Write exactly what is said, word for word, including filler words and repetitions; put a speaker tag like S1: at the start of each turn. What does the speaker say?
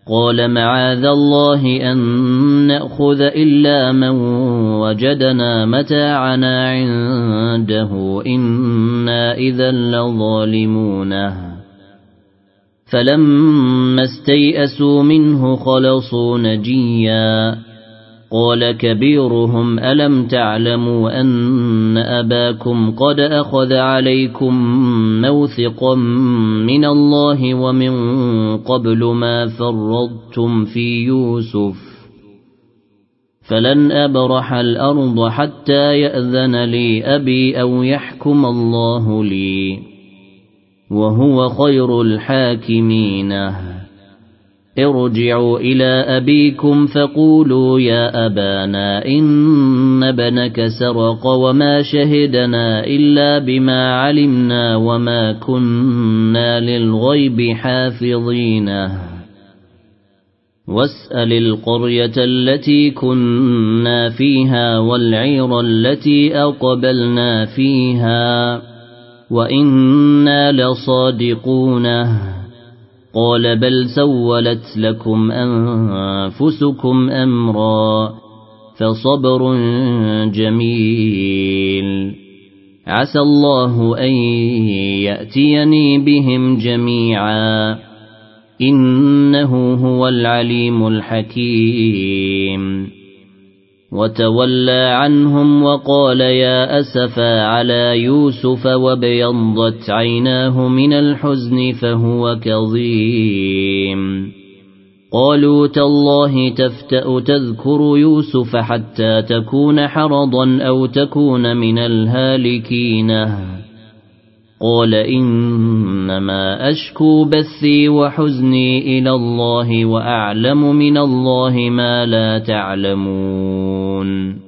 S1: قال معاذ الله أن نأخذ إلا من وجدنا متاعنا عنده إنا إذا لظالمون فلما استيئسوا منه خلصوا نجيا قال كبيرهم ألم تعلموا أن أباكم قد أخذ عليكم موثقا من الله ومن قبل ما فرضتم في يوسف فلن أبرح الأرض حتى يأذن لي أبي أو يحكم الله لي وهو خير الحاكمين ارجعوا إلى أبيكم فقولوا يا أبانا إن ابنك سرق وما شهدنا إلا بما علمنا وما كنا للغيب حافظين واسأل القرية التي كنا فيها والعير التي أقبلنا فيها وإنا لصادقون قال بل سولت لكم أنفسكم أمرا فصبر جميل عسى الله أن يأتيني بهم جميعا إنه هو العليم الحكيم وتولى عنهم وقال يا أسفا على يوسف وابيضت عيناه من الحزن فهو كظيم قالوا تالله تفتأ تذكر يوسف حتى تكون حرضا أو تكون من الهالكين قال إنما أشكو بثي وحزني إلى الله وأعلم من الله ما لا تعلمون